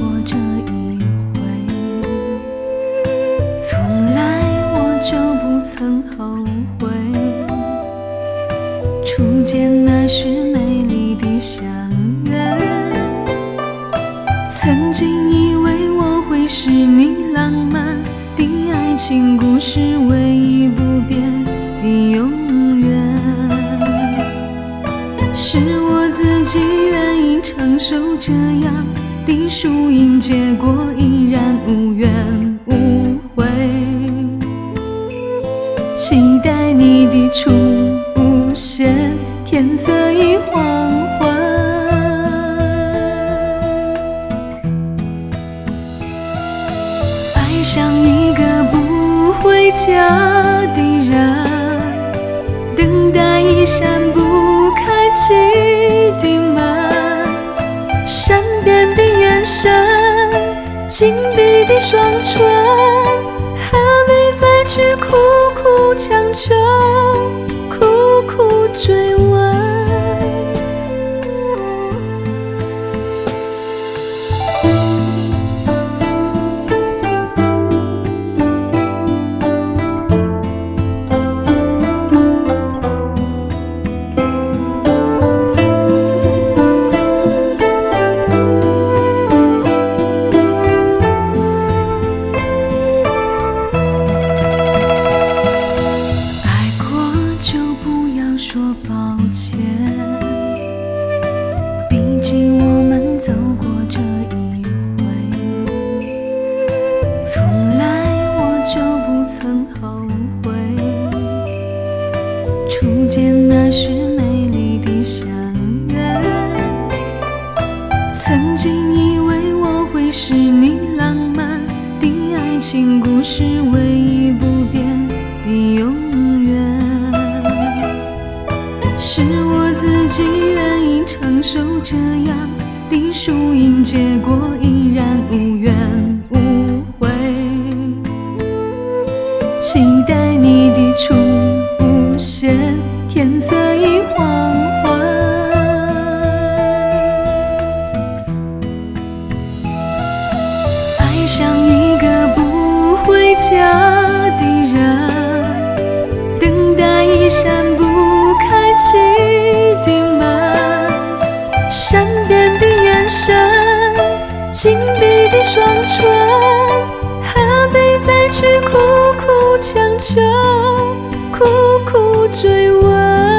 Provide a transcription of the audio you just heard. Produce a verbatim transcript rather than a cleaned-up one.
过这一回，从来我就不曾后悔。初见那时美丽的相约，曾经以为我会是你浪漫的爱情故事唯一不变的永远，是我自己愿意承受这样的输赢，结果依然无怨无悔。期待你的出现，天色已黄昏，爱上一个不回家的人，等待一扇不开启的门，善变的眼神，紧闭的双唇，何必再去苦苦强求，苦苦追问。说抱歉，毕竟我们走过这一回，从来我就不曾后悔。初见那时美丽的相约，曾经以为我会是你浪漫的爱情故事唯一不变的永远，是我自己愿意承受这样的输赢，结果依然无怨无悔。期待你的出现，天色已黄昏，爱上一个不回家的人，等待一扇不开启的门，善变的眼神，紧闭的双唇，何必再去苦苦强求，苦苦追问。